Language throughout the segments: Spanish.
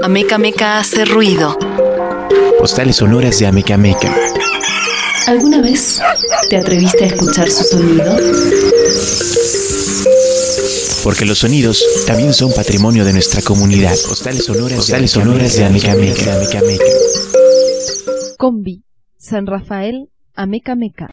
Ameca Meca hace ruido. Postales sonoras de Ameca Meca. ¿Alguna vez te atreviste a escuchar su sonido? Porque los sonidos también son patrimonio de nuestra comunidad. Postales sonoras de Ameca Meca. Combi, San Rafael, Ameca Meca.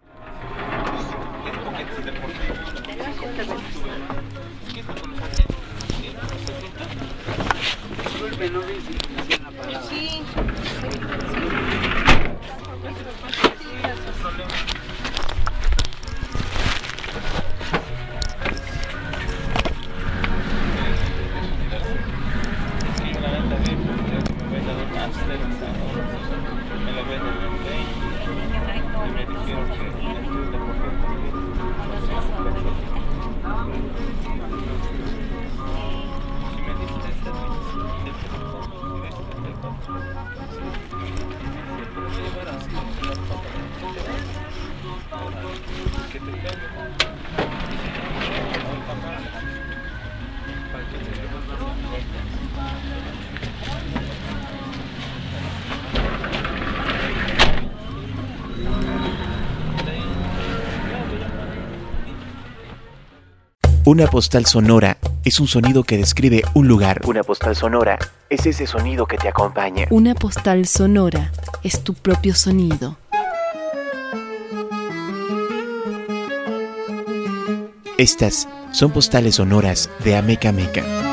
Una postal sonora es un sonido que describe un lugar. Una postal sonora es ese sonido que te acompaña. Una postal sonora es tu propio sonido. Estas son postales sonoras de Ameca Meca.